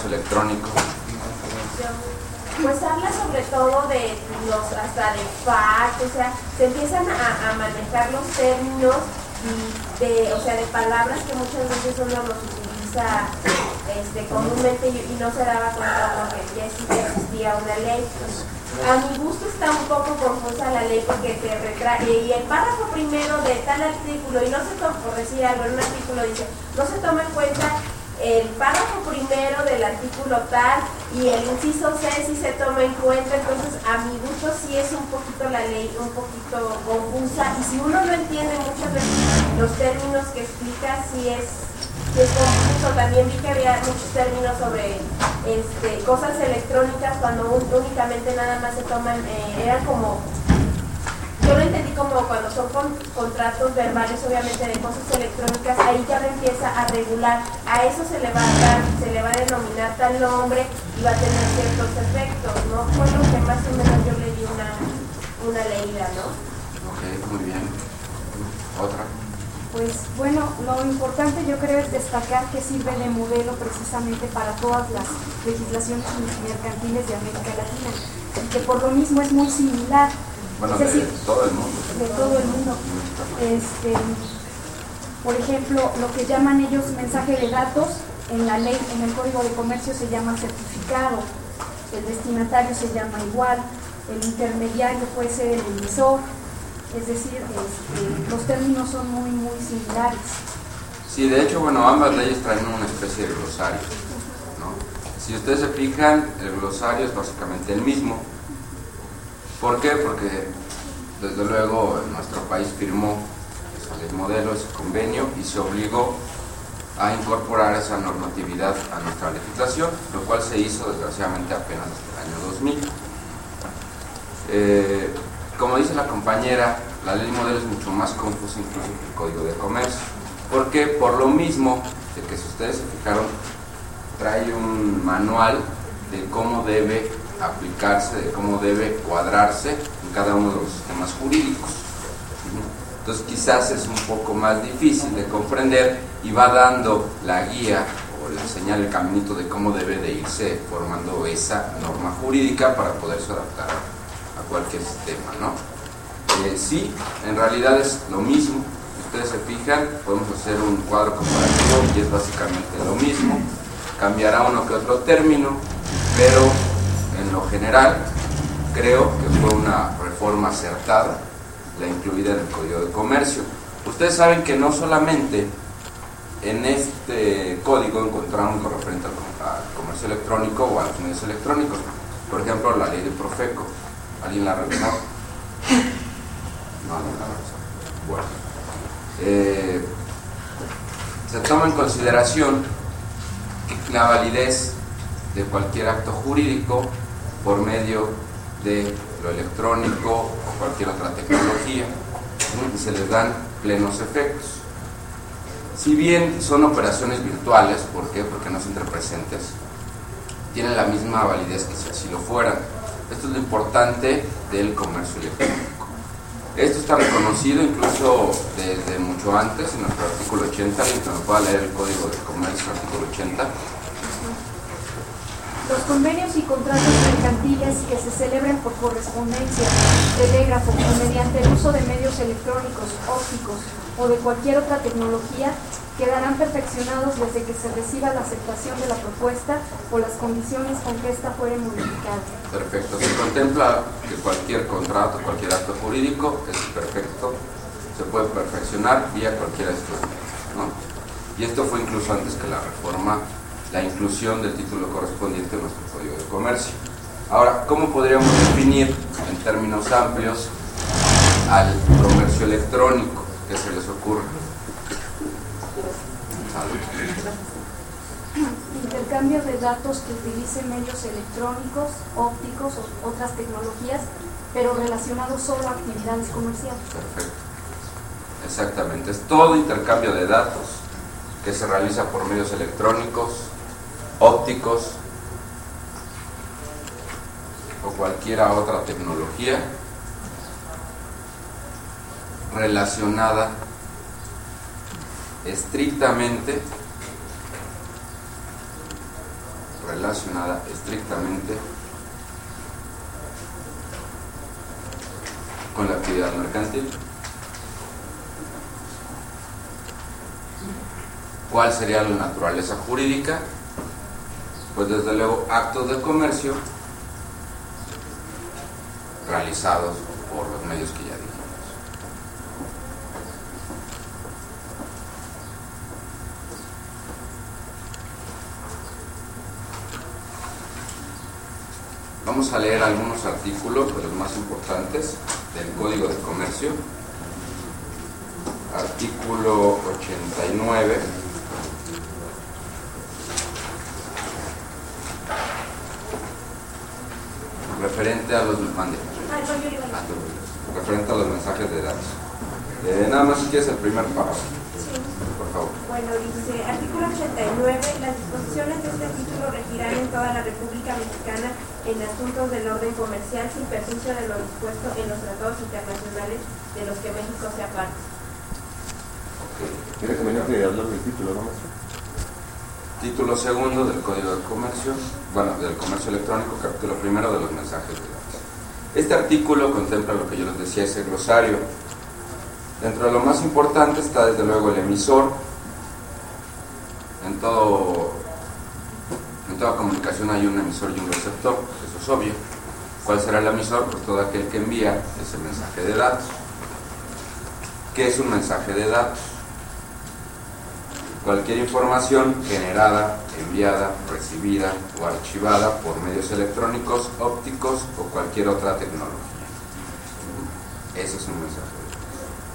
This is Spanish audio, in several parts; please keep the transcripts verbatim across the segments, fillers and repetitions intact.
comercio electrónico? Pues habla sobre todo de los, hasta de F A Q, o sea, se empiezan a, a manejar los términos y de, o sea, de palabras que muchas veces uno los utiliza este, comúnmente y, y no se daba cuenta que ya existía una ley. A mi gusto está un poco confusa la ley porque se retrae y el párrafo primero de tal artículo, y no se toma, por decir algo, en un artículo dice, no se toma en cuenta el párrafo primero del artículo tal y el inciso C sí se toma en cuenta. Entonces a mi gusto sí es un poquito la ley, un poquito confusa, y si uno no entiende muchas veces los términos que explica, sí es, sí es confuso. También vi que había muchos términos sobre este, cosas electrónicas cuando un, únicamente nada más se toman, eh, eran como, yo lo entendí como cuando son con, contratos verbales, obviamente, de cosas electrónicas, ahí ya lo empieza a regular, a eso se le va a dar, se le va a denominar tal nombre y va a tener ciertos efectos, ¿no? Fue lo que más o menos yo le di una, una leída, ¿no? Ok, muy bien. ¿Otra? Pues bueno, lo importante yo creo es destacar que sirve de modelo precisamente para todas las legislaciones mercantiles de América Latina y que por lo mismo es muy similar. Bueno, es decir, de todo el mundo. De todo el mundo. Este, por ejemplo, lo que llaman ellos mensaje de datos, en la ley, en el Código de Comercio se llama certificado, el destinatario se llama igual, el intermediario puede ser el emisor, es decir, este, los términos son muy, muy similares. Sí, de hecho, bueno, ambas leyes traen una especie de glosario, ¿no? Si ustedes se fijan, el glosario es básicamente el mismo. ¿Por qué? Porque desde luego nuestro país firmó esa ley modelo, ese convenio, y se obligó a incorporar esa normatividad a nuestra legislación, lo cual se hizo desgraciadamente apenas hasta el año dos mil. Eh, como dice la compañera, la ley modelo es mucho más confusa incluso que el Código de Comercio. ¿Por qué? Por lo mismo de que, si ustedes se fijaron, trae un manual de cómo debe aplicarse, de cómo debe cuadrarse en cada uno de los sistemas jurídicos. Entonces quizás es un poco más difícil de comprender y va dando la guía o le enseña el caminito de cómo debe de irse formando esa norma jurídica para poderse adaptar a cualquier sistema, ¿no? Eh, sí, en realidad es lo mismo. Si ustedes se fijan, podemos hacer un cuadro comparativo y es básicamente lo mismo. Cambiará uno que otro término, pero en lo general creo que fue una reforma acertada la incluida en el Código de Comercio. Ustedes saben que no solamente en este código encontramos lo referente al, al comercio electrónico o a los medios electrónicos. Por ejemplo, la ley de Profeco. ¿Alguien la ha revisado? No, no la ha revisado. Bueno. Eh, se toma en consideración que la validez de cualquier acto jurídico por medio de lo electrónico o cualquier otra tecnología, y se les dan plenos efectos. Si bien son operaciones virtuales, ¿por qué? Porque no son interpresentes, tienen la misma validez que si así lo fueran. Esto es lo importante del comercio electrónico. Esto está reconocido incluso desde mucho antes en nuestro artículo ochenta, alguien que nos pueda leer el Código de Comercio, artículo ochenta. Los convenios y contratos mercantiles que se celebren por correspondencia, telégrafo o mediante el uso de medios electrónicos, ópticos o de cualquier otra tecnología quedarán perfeccionados desde que se reciba la aceptación de la propuesta o las condiciones con que ésta fuere modificada. Perfecto. Se contempla que cualquier contrato, cualquier acto jurídico es perfecto, se puede perfeccionar vía cualquiera de estos medios, ¿no? Y esto fue incluso antes que la reforma, la inclusión del título correspondiente en nuestro Código de Comercio. Ahora, ¿cómo podríamos definir en términos amplios al comercio electrónico? ¿Qué se les ocurre? Intercambio de datos que utilicen medios electrónicos, ópticos o otras tecnologías, pero relacionados solo a actividades comerciales. Perfecto. Exactamente. Es todo intercambio de datos que se realiza por medios electrónicos, ópticos o cualquier otra tecnología relacionada estrictamente relacionada estrictamente con la actividad mercantil. ¿Cuál sería la naturaleza jurídica? Pues desde luego actos de comercio realizados por los medios que ya dijimos. Vamos a leer algunos artículos de los más importantes del Código de Comercio. Artículo ochenta y nueve. Referente a los mande. Referente a los mensajes de datos. Eh, nada más si quieres el primer párrafo. Sí. Por favor. Bueno, dice, artículo ochenta y nueve, las disposiciones de este título regirán en toda la República Mexicana en asuntos del orden comercial sin perjuicio de lo dispuesto en los tratados internacionales de los que México sea parte. Tiene que venir a hablar del título, ¿no, maestro? Título segundo del Código de Comercio, bueno, del Comercio Electrónico, capítulo primero de los mensajes de datos. Este artículo contempla lo que yo les decía, ese glosario. Dentro de lo más importante está desde luego el emisor. En todo, en toda comunicación hay un emisor y un receptor, eso es obvio. ¿Cuál será el emisor? Pues todo aquel que envía ese mensaje de datos. ¿Qué es un mensaje de datos? Cualquier información generada, enviada, recibida o archivada por medios electrónicos, ópticos o cualquier otra tecnología. Eso es un mensaje de datos.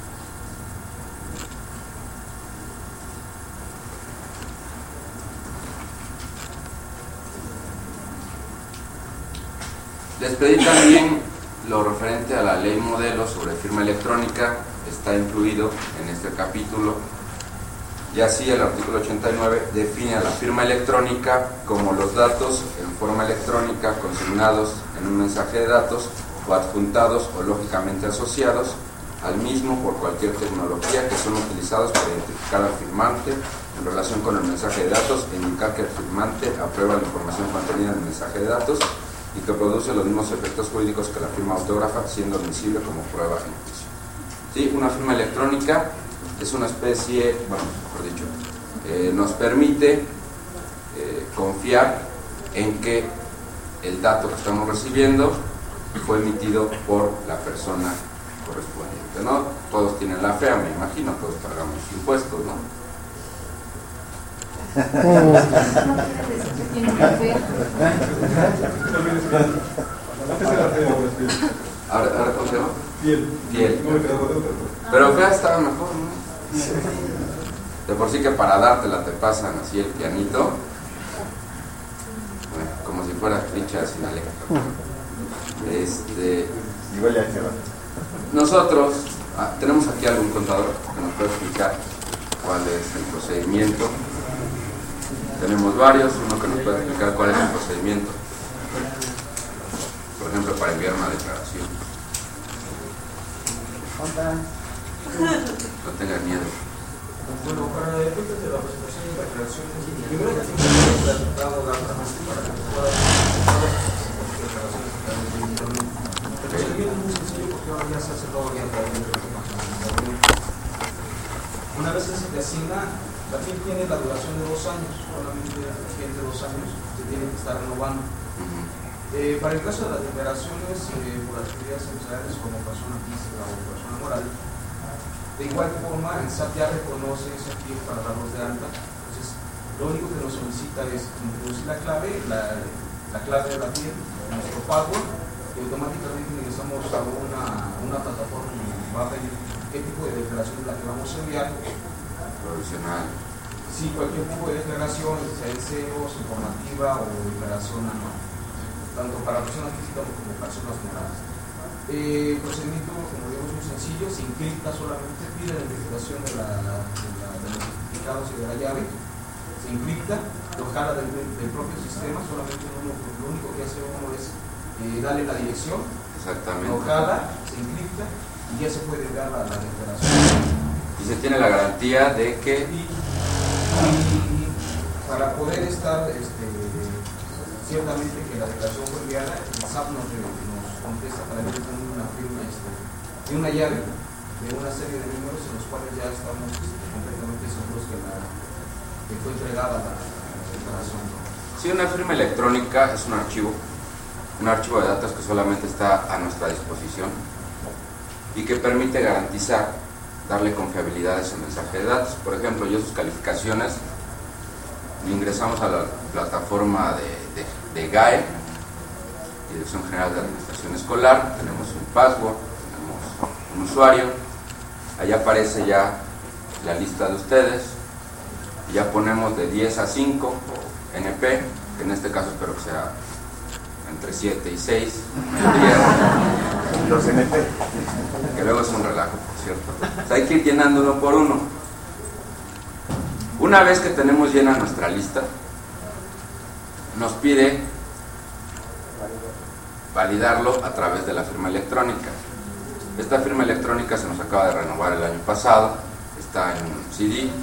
Les pedí también lo referente a la ley modelo sobre firma electrónica, está incluido en este capítulo. Y así el artículo ochenta y nueve define a la firma electrónica como los datos en forma electrónica consignados en un mensaje de datos o adjuntados o lógicamente asociados al mismo por cualquier tecnología que son utilizados para identificar al firmante en relación con el mensaje de datos e indicar que el firmante aprueba la información contenida en el mensaje de datos y que produce los mismos efectos jurídicos que la firma autógrafa, siendo admisible como prueba en juicio. ¿Sí? Una firma electrónica es una especie, bueno, mejor dicho, eh, nos permite eh, confiar en que el dato que estamos recibiendo fue emitido por la persona correspondiente, ¿no? Todos tienen la fe, me imagino, todos pagamos impuestos, ¿no? Ahora, ahora ¿cómo se llama? Piel. Piel. Pero fea estaba mejor, ¿no? De por sí que para dártela te pasan así el pianito, bueno, como si fuera ficha sin Alexa. Este, Igual ya se va. nosotros ah, tenemos aquí algún contador que nos puede explicar cuál es el procedimiento. Tenemos varios, uno que nos puede explicar cuál es el procedimiento, por ejemplo, para enviar una declaración. No tengan miedo. Bueno, para efectos de la presentación de declaraciones, primero que tiene que ser tratado de alta para que pueda declaraciones a través de internet. El procedimiento es muy sencillo porque ahora ya se hace todo bien a través de la página de internet. Una vez que se te asigna, la F I P tiene la duración de dos años, solamente vigente dos años, se tiene que estar renovando. Eh, para el caso de las declaraciones eh, por actividades empresariales como persona física o persona moral, de igual forma el S A T ya reconoce ese F I P para darlos de alta. Entonces, lo único que nos solicita es introducir la clave, la, la clave de la F I P, nuestro password, y automáticamente ingresamos a una, una plataforma que va a pedir qué tipo de declaración es la que vamos a enviar. Provisional. Sí, cualquier tipo de declaración, sea C E O, informativa o declaración anual, tanto para personas físicas como personas morales. Eh, el procedimiento, como digo, es muy sencillo, se encripta solamente, pide la identificación de, la, de, la, de los certificados y de la llave, se encripta, lo jala del, del propio sistema, solamente uno, lo único que hace uno es eh, darle la dirección, Exactamente. lo jala, se encripta y ya se puede enviar la, la declaración. Y se tiene la garantía de que Y, y para poder estar este, ciertamente que la declaración fue enviada, el S A P nos, nos contesta para que tengan una firma este, y una llave de una serie de números en los cuales ya estamos este, completamente seguros que, la, que fue entregada la, la declaración. Sí, una firma electrónica es un archivo, un archivo de datos que solamente está a nuestra disposición y que permite garantizar, darle confiabilidad a ese mensaje de datos. Por ejemplo, yo sus calificaciones ingresamos a la plataforma de, de, de G A E, Dirección General de Administración Escolar, tenemos un password, tenemos un usuario, allá aparece ya la lista de ustedes, y ya ponemos de diez a cinco N P, que en este caso espero que sea entre siete y seis, Los N P. que luego es un relajo, por cierto. O sea, hay que ir llenando uno por uno. Una vez que tenemos llena nuestra lista, nos pide validarlo a través de la firma electrónica. Esta firma electrónica se nos acaba de renovar el año pasado, está en un C D.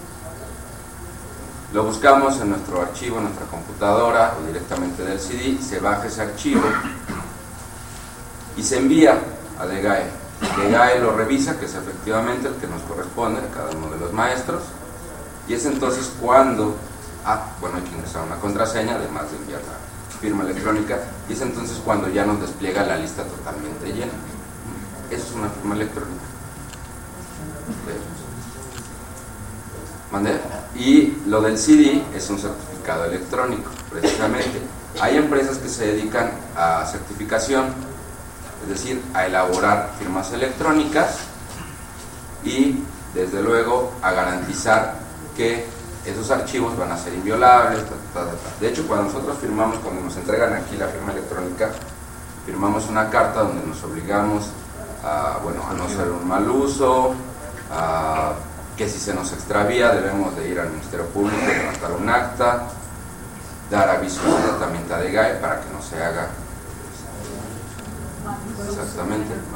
Lo buscamos en nuestro archivo, en nuestra computadora o directamente del C D, se baja ese archivo y se envía a D G A E. D G A E lo revisa, que es efectivamente el que nos corresponde a cada uno de los maestros, y es entonces cuando, ah, bueno, hay que ingresar una contraseña, además de enviar la firma electrónica, y es entonces cuando ya nos despliega la lista totalmente llena. Eso es una firma electrónica. ¿Mandé? Y lo del C D es un certificado electrónico, precisamente. Hay empresas que se dedican a certificación, es decir, a elaborar firmas electrónicas y, desde luego, a garantizar que esos archivos van a ser inviolables. Ta, ta, ta, ta. De hecho, cuando nosotros firmamos, cuando nos entregan aquí la firma electrónica, firmamos una carta donde nos obligamos a, bueno, a no hacer un mal uso, a que si se nos extravía debemos de ir al Ministerio Público, levantar un acta, dar aviso inmediatamente a D G A E para que no se haga. Exactamente. Es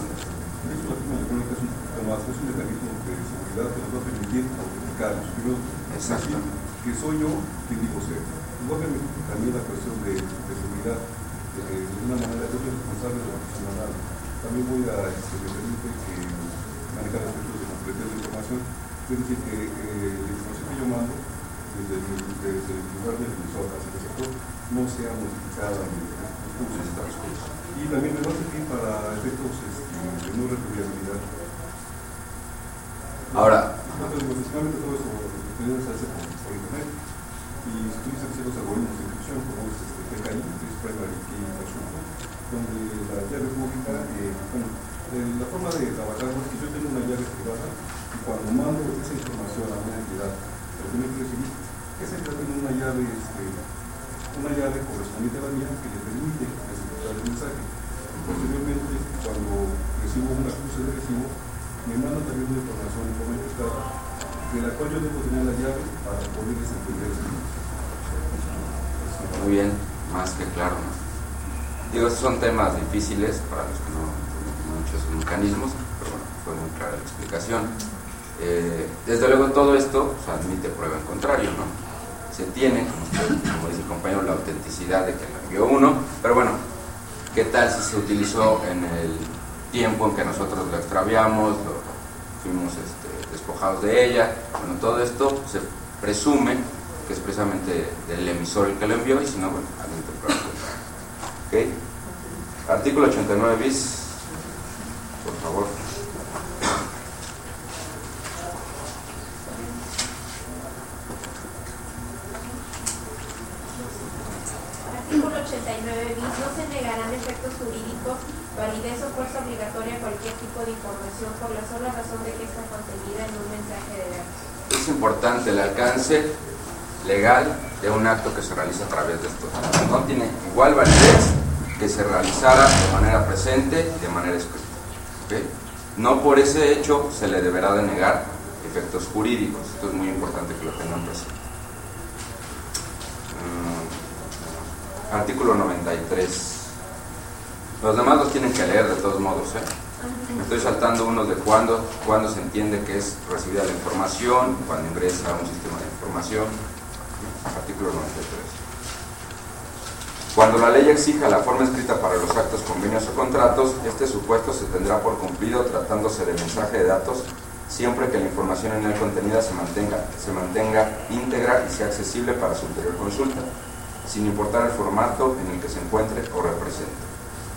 un mecanismo de seguridad que nos va a permitir autenticarlos. Pero Exacto. que soy yo quien digo ser. Nos va a permitir también la cuestión de, de seguridad. De, de una manera, yo soy responsable de la profesional. También voy a este, me permite que manejar aspectos de completar la información. Es decir, que eh, la información que yo mando desde el, desde el lugar del emisor hacia el sector no sea modificada en los cursos. Y también me va a servir para efectos este, de no reproducibilidad. Ahora, entonces, básicamente todo eso lo tenemos que hacer por, por internet. Y se utilizan ciertos algoritmos de inscripción, como es este P K I, que es Primary Key Consulta, donde la llave pública, eh, bueno, eh, la forma de trabajar es que yo tengo una llave privada y cuando mando esa información a una entidad, lo tiene que recibir, esa entidad tiene una llave, este, una llave correspondiente a la mía que le permite ejecutar el mensaje. Posteriormente, cuando recibo un acuse de recibo, me manda también una información en forma encriptada, de la cual yo debo tener la llave para poder desentender ese mensaje. muy bien, más que claro, ¿no? Digo, estos son temas difíciles para los que no tienen muchos mecanismos, pero bueno, fue muy clara la explicación. Eh, desde luego todo esto pues, admite prueba en contrario, ¿no? Se tiene, como, como dice el compañero, la autenticidad de que lo envió uno, pero bueno, ¿qué tal si se utilizó en el tiempo en que nosotros lo extraviamos, lo fuimos este, despojados de ella? Bueno, todo esto se presume que es precisamente del emisor el que lo envió, y si no, bueno, admite prueba en contrario. ¿Ok? Artículo ochenta y nueve bis, por favor. Artículo ochenta y nueve bis. No se negarán efectos jurídicos, validez o fuerza obligatoria a cualquier tipo de información por la sola razón de que está contenida en un mensaje de datos. Es importante el alcance legal de un acto que se realiza a través de estos. No tiene igual validez que se realizara de manera presente y de manera escrita. ¿Okay? No por ese hecho se le deberá denegar efectos jurídicos. Esto es muy importante que lo tengan presente. Um, artículo noventa y tres. Los demás los tienen que leer de todos modos, ¿eh? Me estoy saltando unos de cuándo, cuándo se entiende que es recibida la información, cuando ingresa a un sistema de información. Artículo noventa y tres. Cuando la ley exija la forma escrita para los actos, convenios o contratos, este supuesto se tendrá por cumplido tratándose de mensaje de datos, siempre que la información en él contenida se mantenga, se mantenga íntegra y sea accesible para su ulterior consulta, sin importar el formato en el que se encuentre o represente.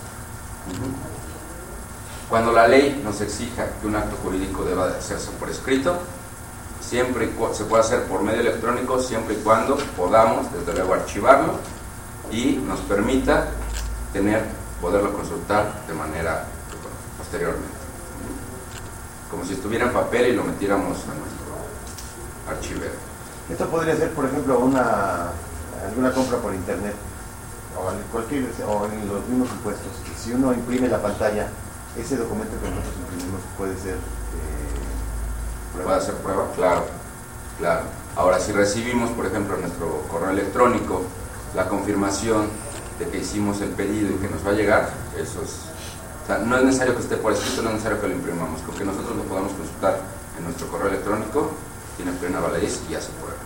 Cuando la ley nos exija que un acto jurídico deba de hacerse por escrito, siempre y se puede hacer por medio electrónico, siempre y cuando podamos, desde luego, archivarlo y nos permita tener, poderlo consultar de manera posteriormente, como si estuviera en papel y lo metiéramos a nuestro archivero. Esto podría ser, por ejemplo, una alguna compra por internet o en cualquier o en los mismos impuestos. Si uno imprime la pantalla, ese documento que nosotros imprimimos puede ser eh, prueba. ¿Puede ser prueba? Claro, claro. Ahora, si recibimos, por ejemplo, en nuestro correo electrónico la confirmación de que hicimos el pedido y que nos va a llegar, eso es, o sea, no es necesario que esté por escrito, no es necesario que lo imprimamos, con que nosotros lo podamos consultar en nuestro correo electrónico, tiene plena validez y ya se prueba.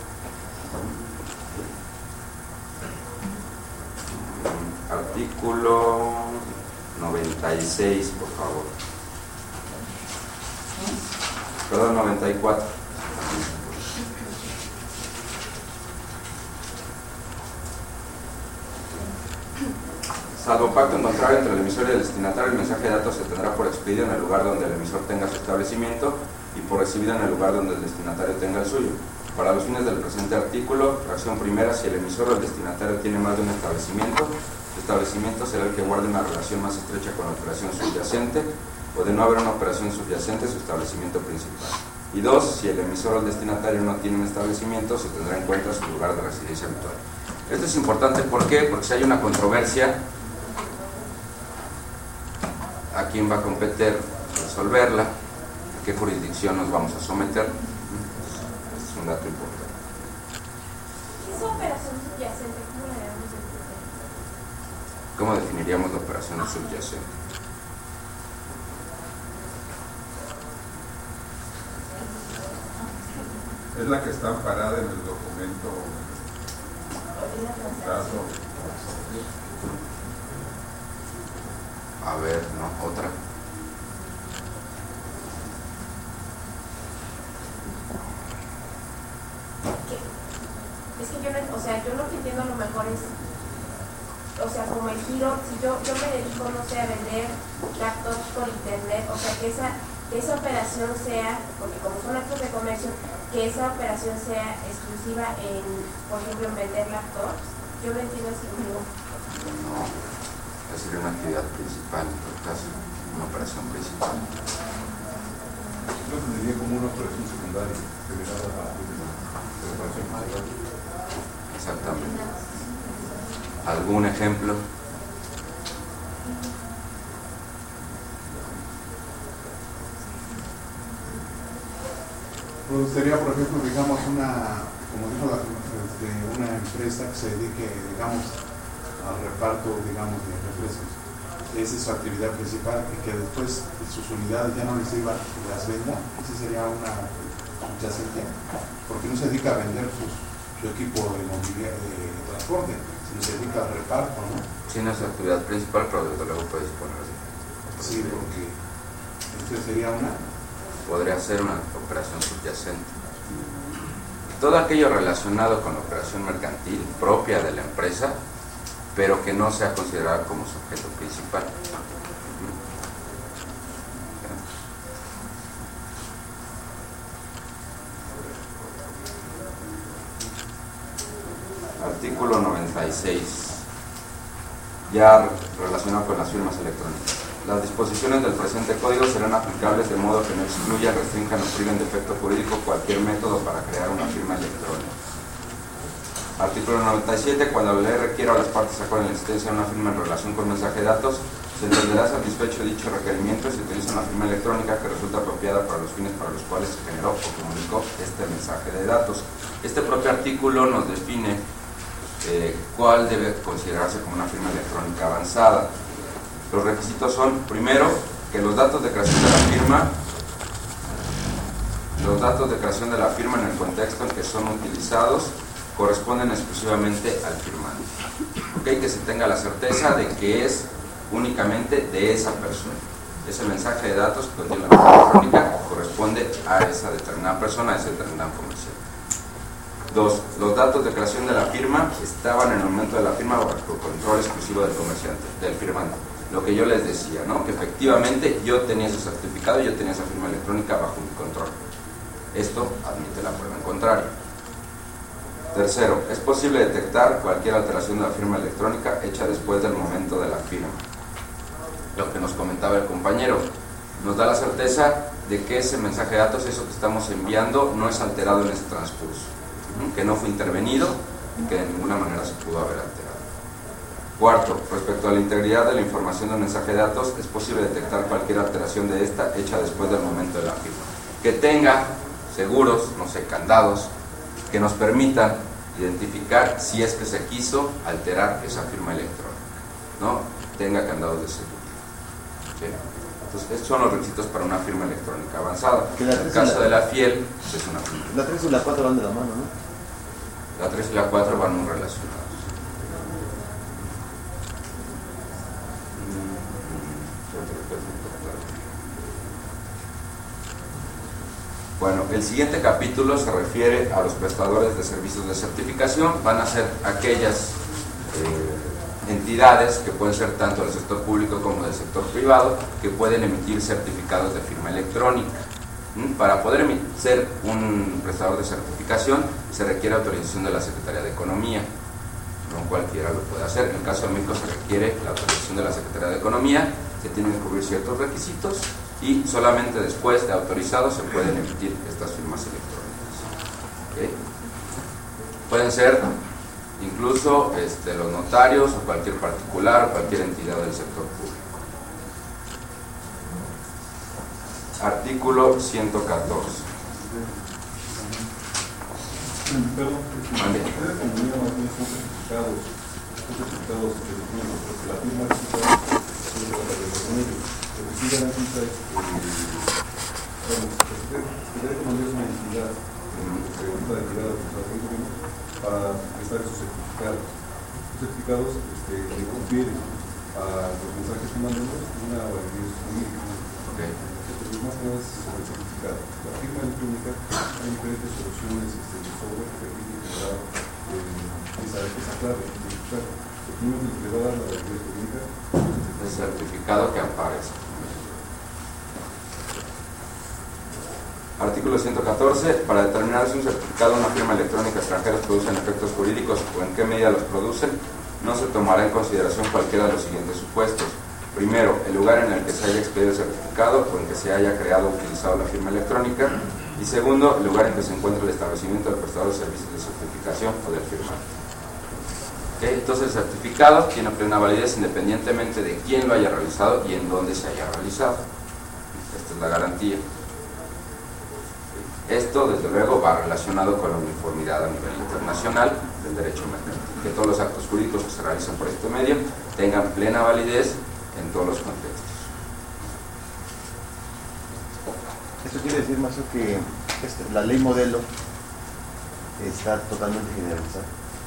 Artículo noventa y seis, por favor. Perdón, noventa y cuatro. Salvo pacto en contrario entre el emisor y el destinatario, el mensaje de datos se tendrá por expedido en el lugar donde el emisor tenga su establecimiento y por recibido en el lugar donde el destinatario tenga el suyo. Para los fines del presente artículo, fracción primera, si el emisor o el destinatario tiene más de un establecimiento, su establecimiento será el que guarde una relación más estrecha con la operación subyacente, o de no haber una operación subyacente, su establecimiento principal. Y dos, si el emisor o el destinatario no tiene un establecimiento, se tendrá en cuenta su lugar de residencia habitual. Esto es importante, ¿por qué? Porque si hay una controversia, ¿a quién va a competir resolverla? ¿A qué jurisdicción nos vamos a someter? Es un dato importante. ¿Esa operación subyacente cómo la debemos entender? ¿Cómo definiríamos la operación subyacente? Es la que está amparada en el documento. Caso. A ver, no, otra. Es que yo no, o sea, yo lo que entiendo a lo mejor es, o sea, como el giro, si yo, yo me dedico, no sé, a vender laptops por internet, o sea, que esa, que esa operación sea, porque como son actos de comercio, que esa operación sea exclusiva en, por ejemplo, en vender laptops, yo lo entiendo así como... No, esa sería una actividad principal, en todo caso, una operación principal. Yo tendría como una operación secundaria generada a partir de la operación principal. Exactamente. ¿Algún ejemplo? Pues sería, por ejemplo, digamos, una, como dijo la, de una empresa que se dedique, digamos, al reparto, digamos, de refrescos. Esa es su actividad principal y que después sus unidades ya no les iban y las venda. Esa sería una subyacente, porque no se dedica a vender sus, su equipo de, movilidad, de transporte, sino se dedica al reparto, ¿no? Sí, no es la actividad principal, pero desde luego puedes poner así. Sí, porque esta sería una... Podría ser una operación subyacente. Todo aquello relacionado con la operación mercantil propia de la empresa, pero que no sea considerada como su objeto principal. Artículo noventa y seis, ya relacionado con las firmas electrónicas. Las disposiciones del presente código serán aplicables de modo que no excluya, restrinjan o priven de efecto jurídico cualquier método para crear una firma electrónica. Artículo noventa y siete. Cuando la ley requiera o las partes acuerden la existencia de una firma en relación con mensaje de datos, se entenderá satisfecho dicho requerimiento si utiliza una firma electrónica que resulta apropiada para los fines para los cuales se generó o comunicó este mensaje de datos. Este propio artículo nos define eh, cuál debe considerarse como una firma electrónica avanzada. Los requisitos son, primero, que los datos de creación de la firma, los datos de creación de la firma en el contexto en que son utilizados corresponden exclusivamente al firmante. ¿Okay? Que se tenga la certeza de que es únicamente de esa persona. Ese mensaje de datos que contiene la firma electrónica corresponde a esa determinada persona, a ese determinado comerciante. Dos, los datos de creación de la firma estaban en el momento de la firma bajo control exclusivo del comerciante, del firmante. Lo que yo les decía, ¿no? Que efectivamente yo tenía ese certificado, yo tenía esa firma electrónica bajo mi control. Esto admite la prueba en contrario. Tercero, es posible detectar cualquier alteración de la firma electrónica hecha después del momento de la firma. Lo que nos comentaba el compañero, nos da la certeza de que ese mensaje de datos, eso que estamos enviando, no es alterado en ese transcurso, que no fue intervenido y que de ninguna manera se pudo haber alterado. Cuarto, respecto a la integridad de la información del mensaje de datos, es posible detectar cualquier alteración de esta hecha después del momento de la firma. Que tenga seguros, no sé, candados, que nos permitan identificar si es que se quiso alterar esa firma electrónica, ¿no? Tenga candados de seguridad. ¿Sí? Entonces, estos son los requisitos para una firma electrónica avanzada. En el caso de la FIEL, es una firma. La tres y la cuatro van de la mano, ¿no? La tres y la cuatro van muy relacionados. Bueno, el siguiente capítulo se refiere a los prestadores de servicios de certificación. Van a ser aquellas eh, entidades que pueden ser tanto del sector público como del sector privado, que pueden emitir certificados de firma electrónica. ¿Mm? Para poder ser un prestador de certificación se requiere autorización de la Secretaría de Economía. No cualquiera lo puede hacer. En el caso de México se requiere la autorización de la Secretaría de Economía, se tienen que cubrir ciertos requisitos y solamente después de autorizado se pueden emitir estas firmas electrónicas. ¿Okay? Pueden ser incluso este, los notarios o cualquier particular o cualquier entidad del sector público. Artículo ciento catorce. Perdón, ustedes como unidad más bien son certificados, son certificados de documentos, porque la firma digital es de la con ellos. Lo que sí garantiza es que, bueno, Secretaría de Economía es una entidad, se ocupa de entidad de los para prestar esos certificados. Los certificados este, le confieren a los mensajes que mandamos una validez jurídica. Okay. Más que nada es sobre el certificado. La firma electrónica, hay diferentes soluciones este, de software que permiten generar eh, esa, esa clave, identificar. Lo primero que le va a dar la validez jurídica el certificado que aparece. Artículo ciento catorce. Para determinar si un certificado o una firma electrónica extranjera producen efectos jurídicos o en qué medida los producen, no se tomará en consideración cualquiera de los siguientes supuestos. Primero, el lugar en el que se haya expedido el certificado o en que se haya creado o utilizado la firma electrónica. Y segundo, el lugar en que se encuentra el establecimiento del prestador de servicios de certificación o del firmante. ¿Okay? Entonces, el certificado tiene plena validez independientemente de quién lo haya realizado y en dónde se haya realizado. Esta es la garantía. Esto, desde luego, va relacionado con la uniformidad a nivel internacional del derecho mercantil. Que todos los actos jurídicos que se realicen por este medio tengan plena validez en todos los contextos. Eso quiere decir, Mazo, que este, la ley modelo está totalmente generalizada.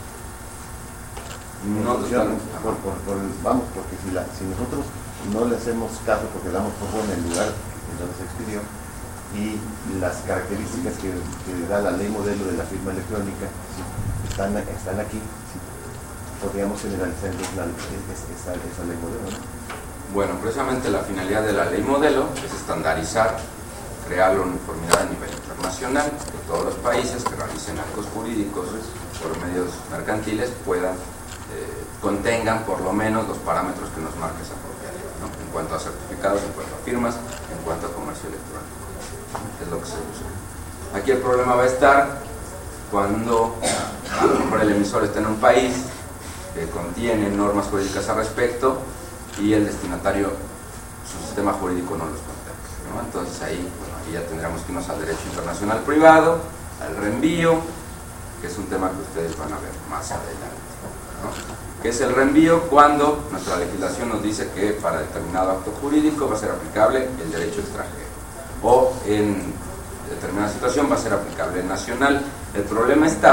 No totalmente. Por, por, por, vamos, porque si, la, si nosotros no le hacemos caso porque damos poco en el lugar en donde se expidió y las características que, que da la ley modelo de la firma electrónica ¿sí? están, están aquí, ¿sí? podríamos generalizar entonces la, esa, esa ley modelo, ¿no? Bueno, precisamente la finalidad de la ley modelo es estandarizar, crear la uniformidad a nivel internacional, que todos los países que realicen actos jurídicos por medios mercantiles puedan, eh, contengan por lo menos los parámetros que nos marque esa propia ley, ¿no? En cuanto a certificados, en cuanto a firmas, en cuanto a comercio electrónico. Es lo que se usa. Aquí el problema va a estar cuando a lo mejor el emisor está en un país que contiene normas jurídicas al respecto y el destinatario, su sistema jurídico no los contempla, ¿no? Entonces ahí, bueno, ahí ya tendríamos que irnos al derecho internacional privado, al reenvío, que es un tema que ustedes van a ver más adelante, ¿no? ¿Qué es el reenvío? Cuando nuestra legislación nos dice que para determinado acto jurídico va a ser aplicable el derecho extranjero o en determinada situación va a ser aplicable el nacional. El problema está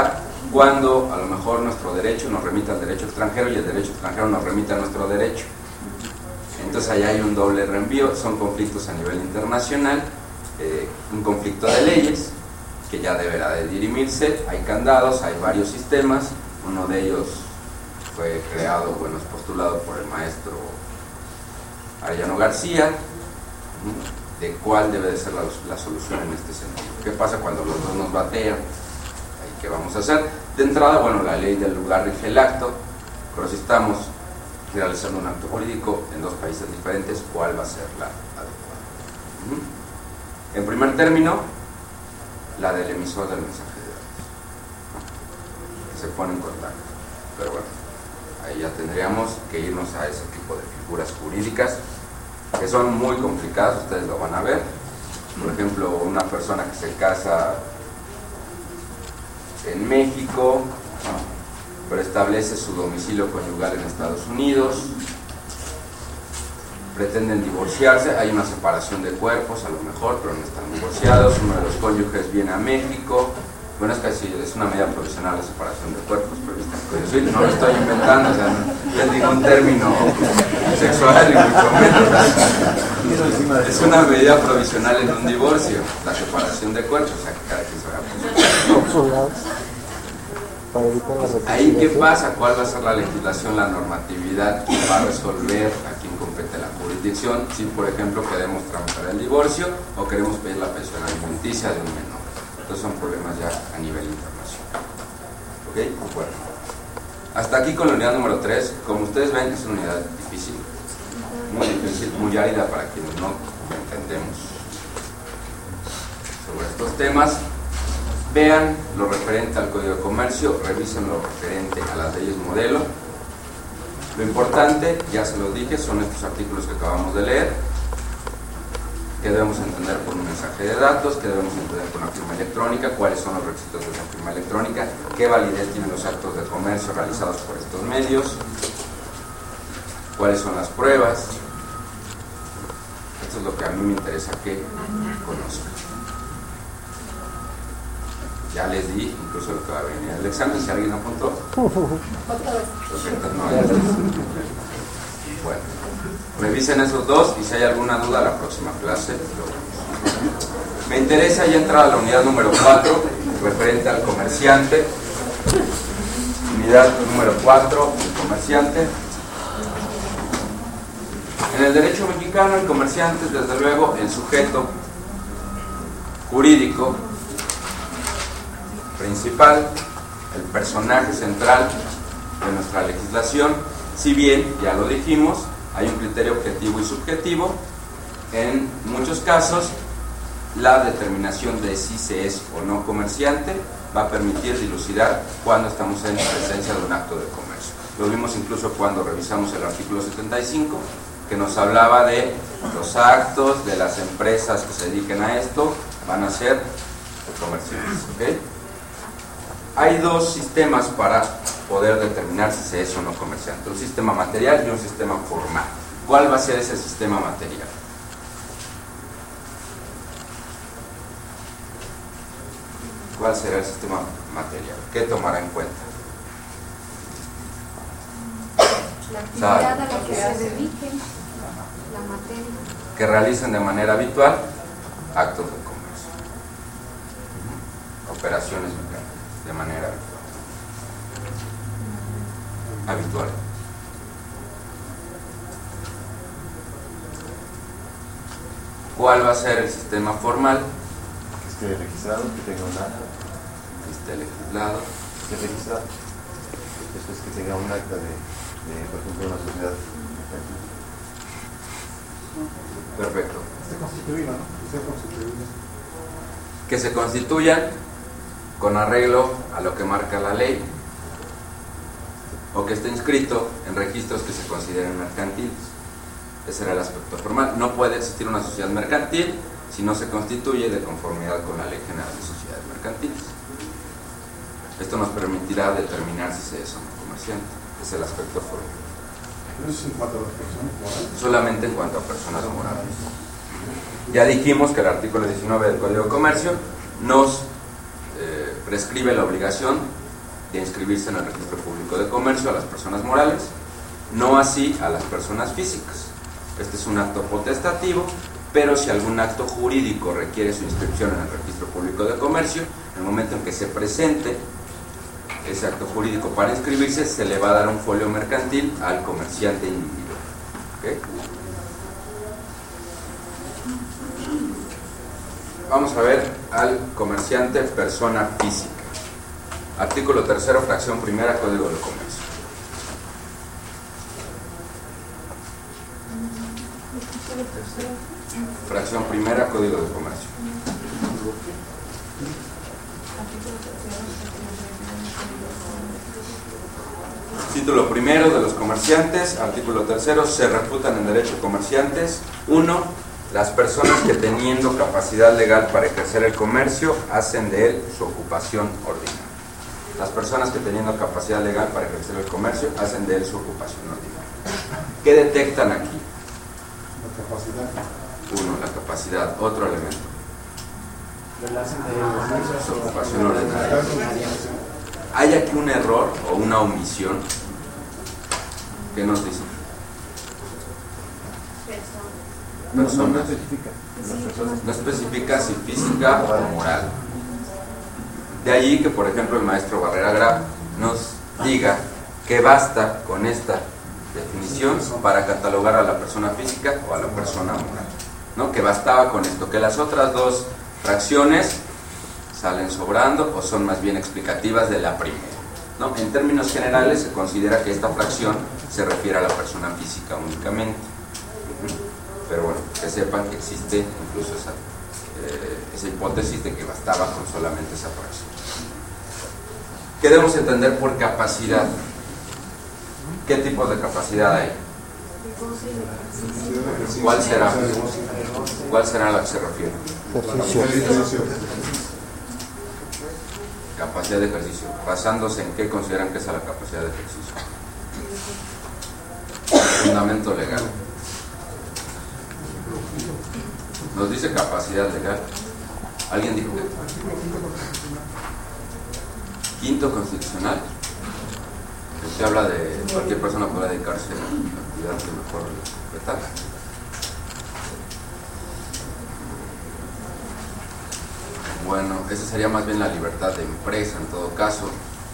cuando a lo mejor nuestro derecho nos remite al derecho extranjero y el derecho extranjero nos remite a nuestro derecho. Entonces allá hay un doble reenvío, son conflictos a nivel internacional, eh, un conflicto de leyes que ya deberá de dirimirse, hay candados, hay varios sistemas, uno de ellos fue creado, bueno, es postulado por el maestro Arellano García, de cuál debe de ser la, la solución en este sentido. ¿Qué pasa cuando los dos nos batean? ¿Qué vamos a hacer? De entrada, bueno, la ley del lugar rige el acto, pero si estamos realizando un acto jurídico en dos países diferentes, ¿cuál va a ser la adecuada? Uh-huh. En primer término, la del emisor del mensaje de datos, que se pone en contacto. Pero bueno, ahí ya tendríamos que irnos a ese tipo de figuras jurídicas que son muy complicadas, ustedes lo van a ver. Por ejemplo, una persona que se casa en México, pero establece su domicilio conyugal en Estados Unidos, pretenden divorciarse, hay una separación de cuerpos a lo mejor, pero no están divorciados, uno de los cónyuges viene a México, bueno, es casi es una medida provisional la separación de cuerpos, pero está en Código Civil, no lo estoy inventando, o sea, no es ningún término sexual ni mucho menos, es una medida provisional en un divorcio, la separación de cuerpos, o sea, que cada quien se va a ahí qué pasa, cuál va a ser la legislación, la normatividad, quién va a resolver, a quién compete la jurisdicción, si por ejemplo queremos tramitar el divorcio o queremos pedir la pensión alimenticia de un menor. Entonces son problemas ya a nivel internacional. ¿Ok? Bueno, hasta aquí con la unidad número tres. Como ustedes ven, es una unidad difícil, muy difícil, muy árida para quienes no entendemos sobre estos temas. Vean lo referente al Código de Comercio, revisen lo referente a las leyes modelo. Lo importante, ya se lo dije, son estos artículos que acabamos de leer. ¿Qué debemos entender por un mensaje de datos? ¿Qué debemos entender por una firma electrónica? ¿Cuáles son los requisitos de esa firma electrónica? ¿Qué validez tienen los actos de comercio realizados por estos medios? ¿Cuáles son las pruebas? Esto es lo que a mí me interesa que conozcan. Ya les di incluso lo que va a venir en el examen, si alguien apuntó. Perfecto, no, bueno, revisen esos dos y si hay alguna duda la próxima clase lo... Me interesa ya entrar a la unidad número cuatro, referente al comerciante. Unidad número cuatro, el comerciante. En el derecho mexicano, el comerciante es desde luego el sujeto jurídico principal, el personaje central de nuestra legislación, si bien, ya lo dijimos, hay un criterio objetivo y subjetivo. En muchos casos, la determinación de si se es o no comerciante va a permitir dilucidar cuando estamos en presencia de un acto de comercio. Lo vimos incluso cuando revisamos el artículo setenta y cinco, que nos hablaba de los actos de las empresas que se dediquen a esto, van a ser comerciantes, ¿ok? Hay dos sistemas para poder determinar si se es o no comerciante, un sistema material y un sistema formal. ¿Cuál va a ser ese sistema material? ¿Cuál será el sistema material? ¿Qué tomará en cuenta? La actividad a la que se dediquen, la materia. Que realicen de manera habitual actos de comercio, operaciones mecánicas. De manera habitual. ¿Cuál va a ser el sistema formal? Que esté registrado, que tenga un acta. Que esté legislado. Que esté registrado. Después que tenga un acta de, de por ejemplo, una sociedad. Perfecto. Esté constituido, ¿no? Que esté constituido. Que se constituyan con arreglo a lo que marca la ley, o que esté inscrito en registros que se consideren mercantiles. Ese era el aspecto formal. No puede existir una sociedad mercantil si no se constituye de conformidad con la Ley General de Sociedades Mercantiles. Esto nos permitirá determinar si se es o no comerciante. Es el aspecto formal. ¿Eso es en cuanto a las personas morales? Solamente en cuanto a personas morales. Ya dijimos que el artículo diecinueve del Código de Comercio nos eh, prescribe la obligación de inscribirse en el registro público de comercio a las personas morales, no así a las personas físicas. Este es un acto potestativo, pero si algún acto jurídico requiere su inscripción en el registro público de comercio, en el momento en que se presente ese acto jurídico para inscribirse, se le va a dar un folio mercantil al comerciante individual. ¿Okay? Vamos a ver al comerciante persona física. Artículo tercero, fracción primera, Código de Comercio. Fracción primera, Código de Comercio. Título primero de los comerciantes, artículo tercero, se refutan en derecho comerciantes. Uno, las personas que teniendo capacidad legal para ejercer el comercio hacen de él su ocupación ordinaria. Las personas que teniendo capacidad legal para ejercer el comercio hacen de él su ocupación ordinaria. ¿Qué detectan aquí? La capacidad. Uno, la capacidad. Otro elemento. Su ocupación ordinaria. ¿Hay aquí un error o una omisión? ¿Qué nos dice? No, no Personas. especifica. No especifica si física o moral. De allí que, por ejemplo, el maestro Barrera Graf nos diga que basta con esta definición para catalogar a la persona física o a la persona moral, ¿no? Que bastaba con esto, que las otras dos fracciones salen sobrando o son más bien explicativas de la primera, ¿no? En términos generales se considera que esta fracción se refiere a la persona física únicamente, pero bueno, que sepan que existe incluso esa, eh, esa hipótesis de que bastaba con solamente esa fracción. ¿Qué debemos entender por capacidad? ¿Qué tipo de capacidad hay? ¿Cuál será? ¿Cuál será a la que se refiere? Capacidad de ejercicio. ¿Basándose en qué consideran que es a la capacidad de ejercicio? Fundamento legal. Nos dice capacidad legal. ¿Alguien dijo que? Quinto constitucional. Se habla de cualquier persona podrá dedicarse a la actividad que mejor respetar. Bueno, esa sería más bien la libertad de empresa en todo caso.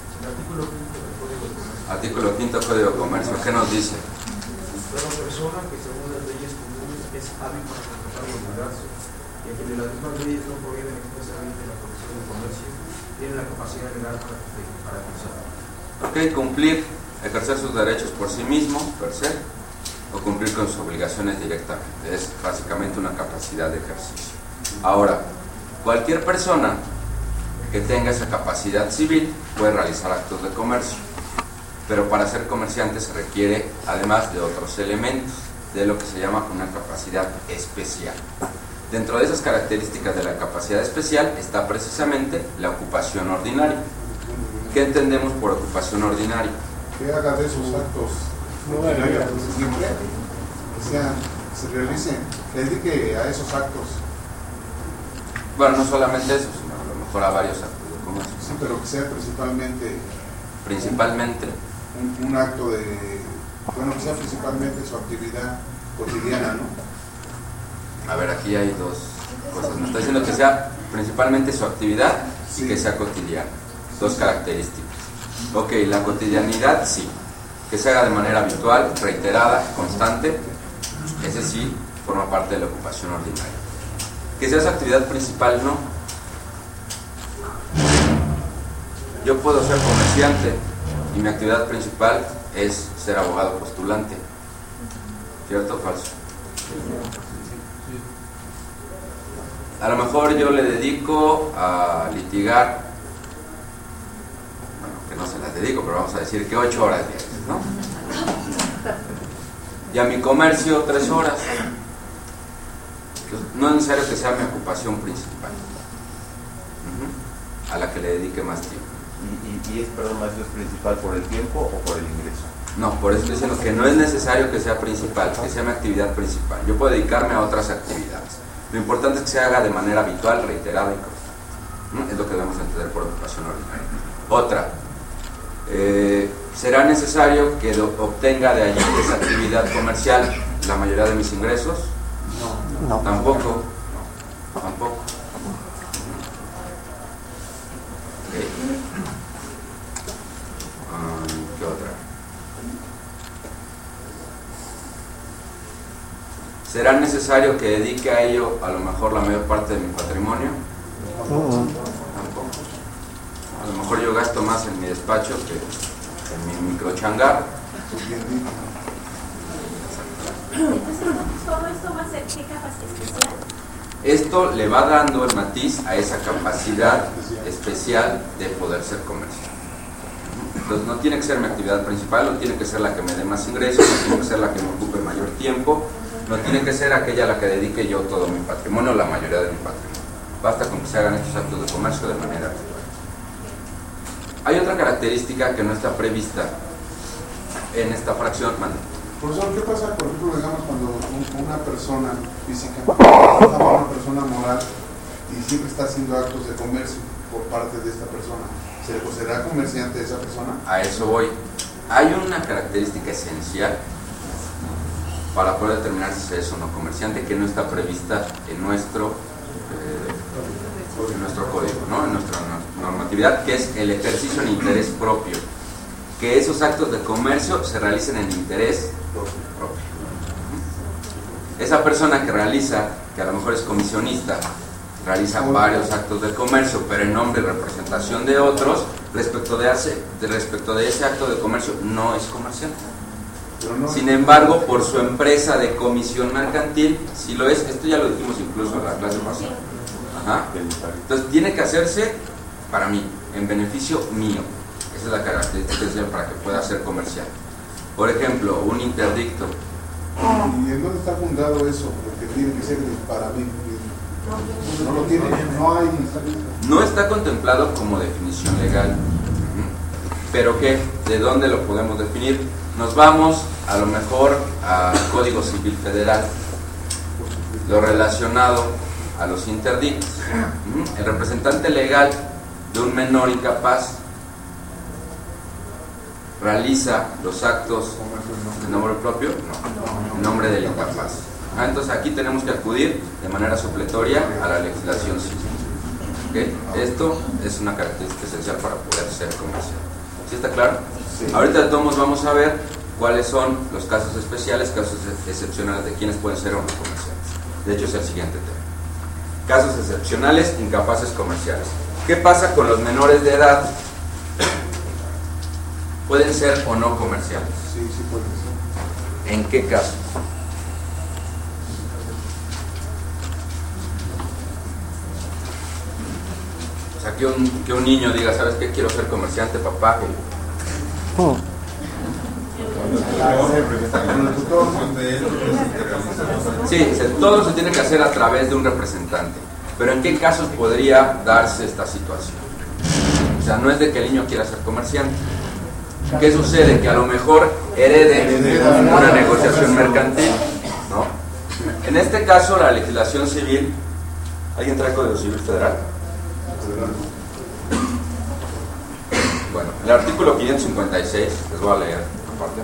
Artículo quinto Código de Comercio. ¿Qué nos dice? Una persona que según las leyes comunes es hábil para contratar los mandatos y a quienes las mismas leyes no prohíben expresamente la protección del comercio, tiene la capacidad legal para, para ejercerlo. Ok, cumplir, ejercer sus derechos por sí mismo, per se, o cumplir con sus obligaciones directamente. Es básicamente una capacidad de ejercicio. Ahora, cualquier persona que tenga esa capacidad civil puede realizar actos de comercio, pero para ser comerciante se requiere además de otros elementos, de lo que se llama una capacidad especial. Dentro de esas características de la capacidad especial está precisamente la ocupación ordinaria. ¿Qué entendemos por ocupación ordinaria? Que haga de esos actos ordinarios siempre, que sea, se realicen, que dedique a esos actos. Bueno, no solamente eso, sino a lo mejor a varios actos de comercio. Sí, pero que sea principalmente Principalmente. un, un acto de, bueno, que sea principalmente su actividad cotidiana, ¿no? A ver, aquí hay dos cosas. Me está diciendo que sea principalmente su actividad y Sí. que sea cotidiana. Dos características. Ok, la cotidianidad sí. Que se haga de manera habitual, reiterada, constante. Ese sí forma parte de la ocupación ordinaria. Que sea su actividad principal, no. Yo puedo ser comerciante y mi actividad principal es ser abogado postulante. ¿Cierto o falso? A lo mejor yo le dedico a litigar, bueno, que no se las dedico, pero vamos a decir que ocho horas diarias, ¿no? Y a mi comercio tres horas. Entonces, no es necesario que sea mi ocupación principal, uh-huh, a la que le dedique más tiempo. ¿Y, y, y es, perdón, maestro, es principal por el tiempo o por el ingreso? No, por eso estoy diciendo que no es necesario que sea principal, que sea mi actividad principal. Yo puedo dedicarme a otras actividades. Lo importante es que se haga de manera habitual, reiterada y constante. ¿Mm? Es lo que debemos entender por ocupación ordinaria. Otra, Eh, ¿Será necesario que do, obtenga de allí esa actividad comercial la mayoría de mis ingresos? No. No. Tampoco. No. Tampoco. Okay. Um, ¿Qué otra? ¿Será necesario que dedique a ello a lo mejor la mayor parte de mi patrimonio? Uh-huh. Tampoco. A lo mejor yo gasto más en mi despacho que en mi microchangar. Entonces, ¿todo esto va a ser qué capacidad especial? Esto le va dando el matiz a esa capacidad especial de poder ser comercial. Entonces no tiene que ser mi actividad principal, no tiene que ser la que me dé más ingresos, no tiene que ser la que me ocupe mayor tiempo, no tiene que ser aquella a la que dedique yo todo mi patrimonio, la mayoría de mi patrimonio. Basta con que se hagan estos actos de comercio de manera habitual. Hay otra característica que no está prevista en esta fracción, mande. Profesor, ¿qué pasa, por ejemplo, digamos, cuando una persona física trabaja para una persona moral y siempre está haciendo actos de comercio por parte de esta persona? ¿Se le considera comerciante esa persona? A eso voy. Hay una característica esencial para poder determinar si es o no comerciante que no está prevista en nuestro eh, en nuestro código, ¿no? En nuestra normatividad, que es el ejercicio en interés propio. Que esos actos de comercio se realicen en interés propio. Esa persona que realiza, que a lo mejor es comisionista, realiza varios actos de comercio, pero en nombre y representación de otros, respecto de, hace, de, respecto de ese acto de comercio, no es comerciante. Sin embargo, por su empresa de comisión mercantil, sí lo es. Esto ya lo dijimos incluso en la clase pasada. Ajá. Entonces, tiene que hacerse para mí, en beneficio mío. Esa es la característica esencial para que pueda ser comercial. Por ejemplo, un interdicto. ¿Y en dónde está fundado eso? Porque tiene que ser para mí. No lo tiene, no hay. No está contemplado como definición legal. ¿Pero qué? ¿De dónde lo podemos definir? Nos vamos a lo mejor al Código Civil Federal, lo relacionado a los interdictos. El representante legal de un menor incapaz realiza los actos en nombre propio, no, en nombre del incapaz. Ah, entonces aquí tenemos que acudir de manera supletoria a la legislación civil. ¿Okay? Esto es una característica esencial para poder ser comercial. ¿Sí está claro? Sí. Ahorita de todos vamos a ver cuáles son los casos especiales, casos excepcionales de quienes pueden ser o no comerciales. De hecho es el siguiente tema. Casos excepcionales, incapaces comerciales. ¿Qué pasa con los menores de edad? ¿Pueden ser o no comerciales? Sí, sí pueden ser. ¿En qué casos? O sea, que un, que un niño diga, ¿sabes qué? Quiero ser comerciante, papá. Oh. Sí, todo se tiene que hacer a través de un representante. Pero ¿en qué casos podría darse esta situación? O sea, no es de que el niño quiera ser comerciante. ¿Qué sucede? Que a lo mejor herede una negociación mercantil, ¿no? En este caso, la legislación civil, ¿alguien trae Código Civil Federal? Bueno, el artículo quinientos cincuenta y seis, les voy a leer aparte.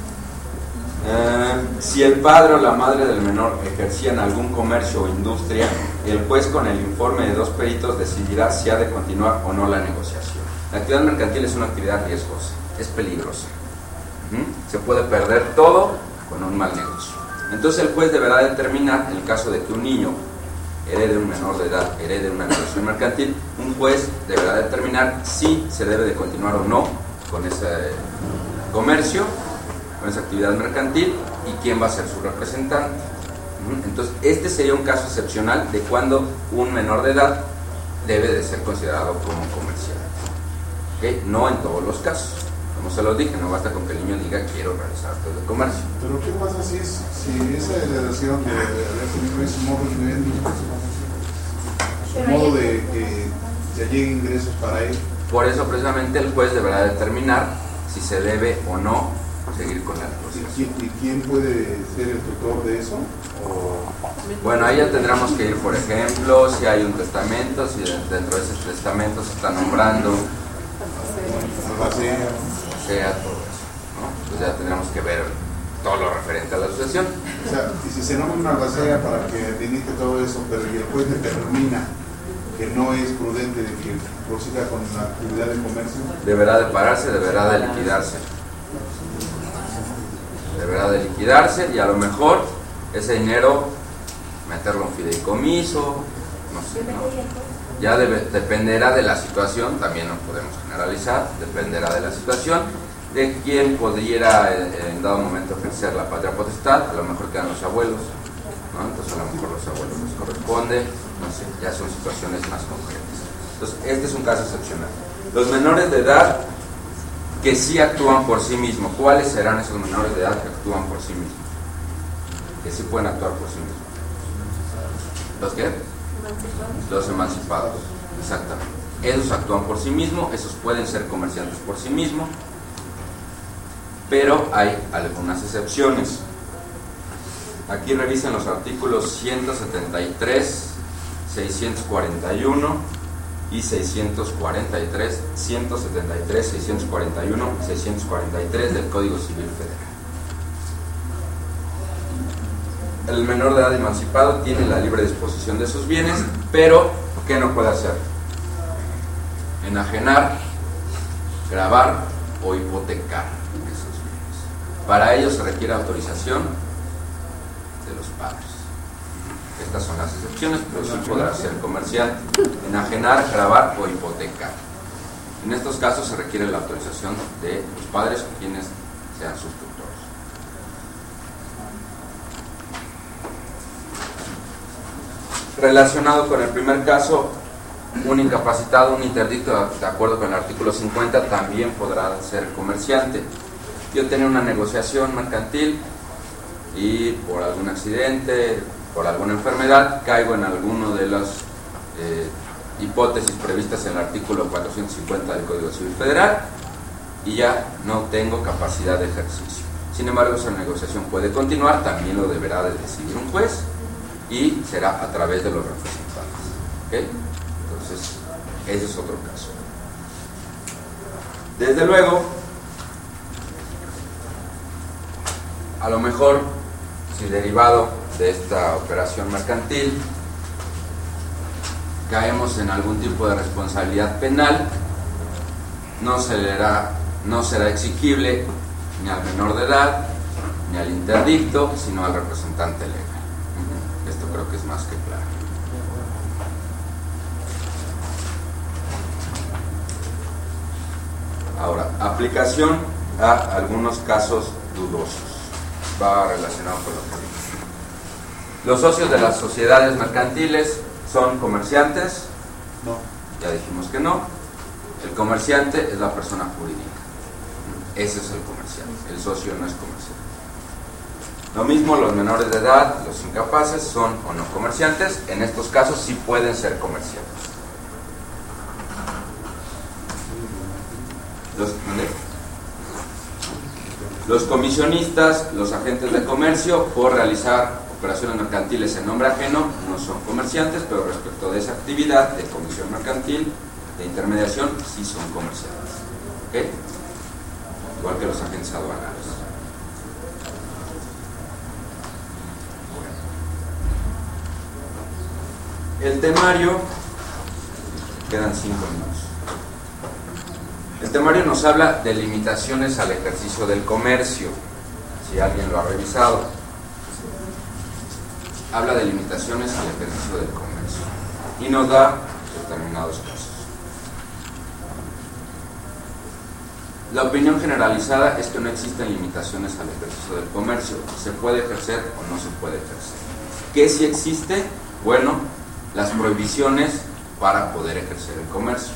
Eh, si el padre o la madre del menor ejercían algún comercio o industria, el juez con el informe de dos peritos decidirá si ha de continuar o no la negociación. La actividad mercantil es una actividad riesgosa, es peligrosa. ¿Mm? Se puede perder todo con un mal negocio. Entonces el juez deberá determinar, en el caso de que un niño herede un menor de edad, herede una negociación mercantil, un juez deberá determinar si se debe de continuar o no con ese comercio, con esa actividad mercantil, y quién va a ser su representante. Entonces, este sería un caso excepcional de cuando un menor de edad debe de ser considerado como comercial. ¿Okay? No en todos los casos. Como se los dije, no basta con que el niño diga quiero realizar actos de comercio. Pero ¿qué pasa si, es, si esa heredación de haber tenido ese modo de vivienda, su modo de que ya lleguen ingresos para él? Por eso precisamente el juez deberá determinar si se debe o no seguir con la negociación. ¿Y quién puede ser el tutor de eso? ¿O? Bueno, ahí ya tendremos que ir, por ejemplo, si hay un testamento, si dentro de ese testamento se está nombrando albacea. Sea todo eso, ¿no? Entonces ya tendremos que ver todo lo referente a la asociación. O sea, y si se nombra una albacea para que delimite todo eso, pero y el juez determina que no es prudente de que prosiga con la actividad de comercio, Deberá de pagarse, deberá de liquidarse. Deberá de liquidarse y a lo mejor ese dinero meterlo en fideicomiso, no sé, ¿no? Ya debe, dependerá de la situación, también no podemos generalizar, dependerá de la situación, de quién pudiera en, en dado momento ejercer la patria potestad, a lo mejor quedan los abuelos, ¿no? Entonces a lo mejor los abuelos les corresponde, no sé, ya son situaciones más concretas. Entonces este es un caso excepcional. Los menores de edad que sí actúan por sí mismos, ¿cuáles serán esos menores de edad que actúan por sí mismos? Que sí pueden actuar por sí mismos. ¿Los qué? Los emancipados, exactamente. Esos actúan por sí mismos, esos pueden ser comerciantes por sí mismos, pero hay algunas excepciones. Aquí revisen los artículos ciento setenta y tres, seiscientos cuarenta y uno y seiscientos cuarenta y tres, ciento setenta y tres, seiscientos cuarenta y uno, seiscientos cuarenta y tres del Código Civil Federal. El menor de edad emancipado tiene la libre disposición de sus bienes, pero ¿qué no puede hacer? Enajenar, gravar o hipotecar esos bienes. Para ello se requiere autorización de los padres. Estas son las excepciones, pero sí podrá ser comerciante, enajenar, gravar o hipotecar. En estos casos se requiere la autorización de los padres o quienes sean sus tutores. Relacionado con el primer caso, un incapacitado, un interdicto, de acuerdo con el artículo cincuenta, también podrá ser comerciante. Yo tenía una negociación mercantil y por algún accidente, por alguna enfermedad, caigo en alguno de las eh, hipótesis previstas en el artículo cuatrocientos cincuenta del Código Civil Federal y ya no tengo capacidad de ejercicio. Sin embargo, esa negociación puede continuar, también lo deberá de decidir un juez y será a través de los representantes. ¿Okay? Entonces, ese es otro caso. Desde luego, a lo mejor, si derivado de esta operación mercantil caemos en algún tipo de responsabilidad penal, no será, no será exigible ni al menor de edad ni al interdicto, sino al representante legal. Esto creo que es más que claro. Ahora, aplicación a algunos casos dudosos. Va relacionado con lo que digo. Los socios de las sociedades mercantiles son comerciantes. No. Ya dijimos que no. El comerciante es la persona jurídica. Ese es el comerciante. El socio no es comerciante. Lo mismo los menores de edad, los incapaces, son o no comerciantes. En estos casos sí pueden ser comerciantes. Los, los comisionistas, los agentes de comercio, por realizar operaciones mercantiles en nombre ajeno, no son comerciantes, pero respecto de esa actividad de comisión mercantil, de intermediación, sí son comerciantes. ¿Okay? Igual que los agentes aduanales. El temario, quedan cinco minutos. El temario nos habla de limitaciones al ejercicio del comercio, si alguien lo ha revisado. Habla de limitaciones al ejercicio del comercio y nos da determinados casos. La opinión generalizada es que no existen limitaciones al ejercicio del comercio, se puede ejercer o no se puede ejercer. ¿Qué sí existe? Bueno, las prohibiciones para poder ejercer el comercio.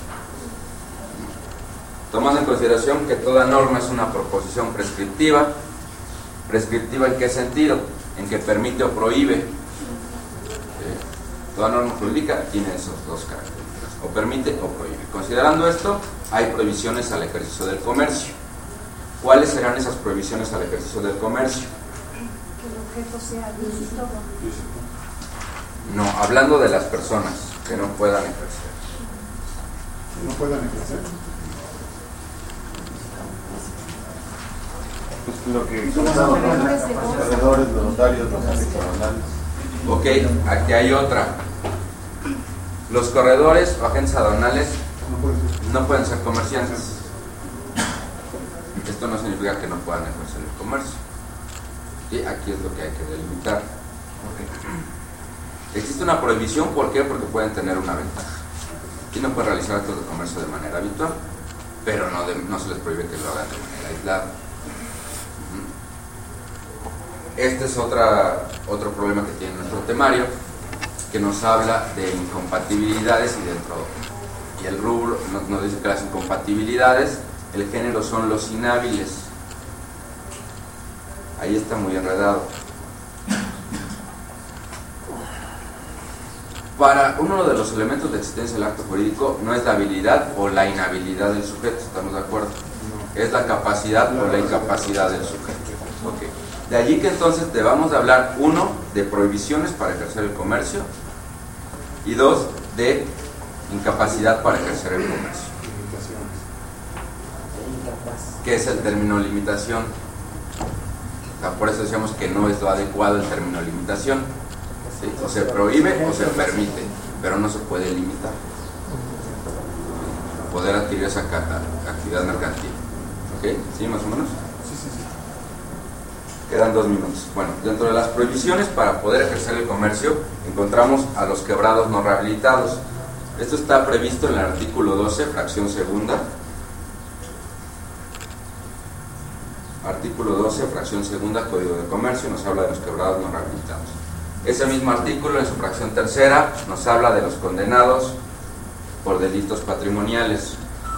Tomando en consideración que toda norma es una proposición prescriptiva. ¿Prescriptiva en qué sentido? En que permite o prohíbe. ¿Sí? Toda norma jurídica tiene esos dos características, o permite o prohíbe. Considerando esto, hay prohibiciones al ejercicio del comercio. ¿Cuáles serán esas prohibiciones al ejercicio del comercio? Que el objeto sea lícito. No, hablando de las personas que no puedan ejercer. ¿No puedan ejercer? Lo que Dijimos comentamos, ¿no? corredores de Los bolsa. corredores, los notarios, los agentes aduanales. Ok, aquí hay otra. Los corredores o agentes aduanales No puede ser. no pueden ser comerciantes. Esto no significa que no puedan ejercer el comercio. Y aquí es lo que hay que delimitar. Existe una prohibición, ¿por qué? Porque pueden tener una ventaja. Y no pueden realizar actos de comercio de manera habitual, pero no, de, no se les prohíbe que lo hagan de manera aislada. Este es otra, otro problema que tiene nuestro temario, que nos habla de incompatibilidades y dentro, y el rubro nos, nos dice que las incompatibilidades, el género son los inhábiles. Ahí está muy enredado. Para uno de los elementos de existencia del acto jurídico no es la habilidad o la inhabilidad del sujeto, ¿estamos de acuerdo? Es la capacidad o la incapacidad del sujeto. Okay. De allí que entonces debamos de hablar, uno, de prohibiciones para ejercer el comercio y dos, de incapacidad para ejercer el comercio. ¿Qué es el término limitación? O sea, por eso decíamos que no es lo adecuado el término limitación. ¿Sí? O se prohíbe o se permite, pero no se puede limitar. Poder adquirir esa actividad mercantil. ¿Ok? ¿Sí, más o menos? Sí, sí, sí. Quedan dos minutos. Bueno, dentro de las prohibiciones para poder ejercer el comercio, encontramos a los quebrados no rehabilitados. Esto está previsto en el artículo doce, fracción segunda. Artículo doce, fracción segunda, Código de Comercio, nos habla de los quebrados no rehabilitados. Ese mismo artículo, en su fracción tercera, nos habla de los condenados por delitos patrimoniales.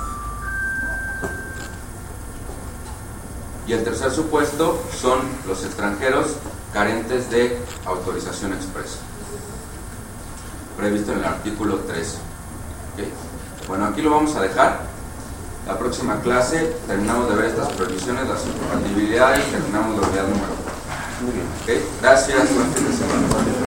Y el tercer supuesto son los extranjeros carentes de autorización expresa, previsto en el artículo trece. ¿Okay? Bueno, aquí lo vamos a dejar. La próxima clase terminamos de ver estas prohibiciones, las incompatibilidades, terminamos la unidad número cuatro. Muy bien. ¿Okay? Gracias, buen fin de semana.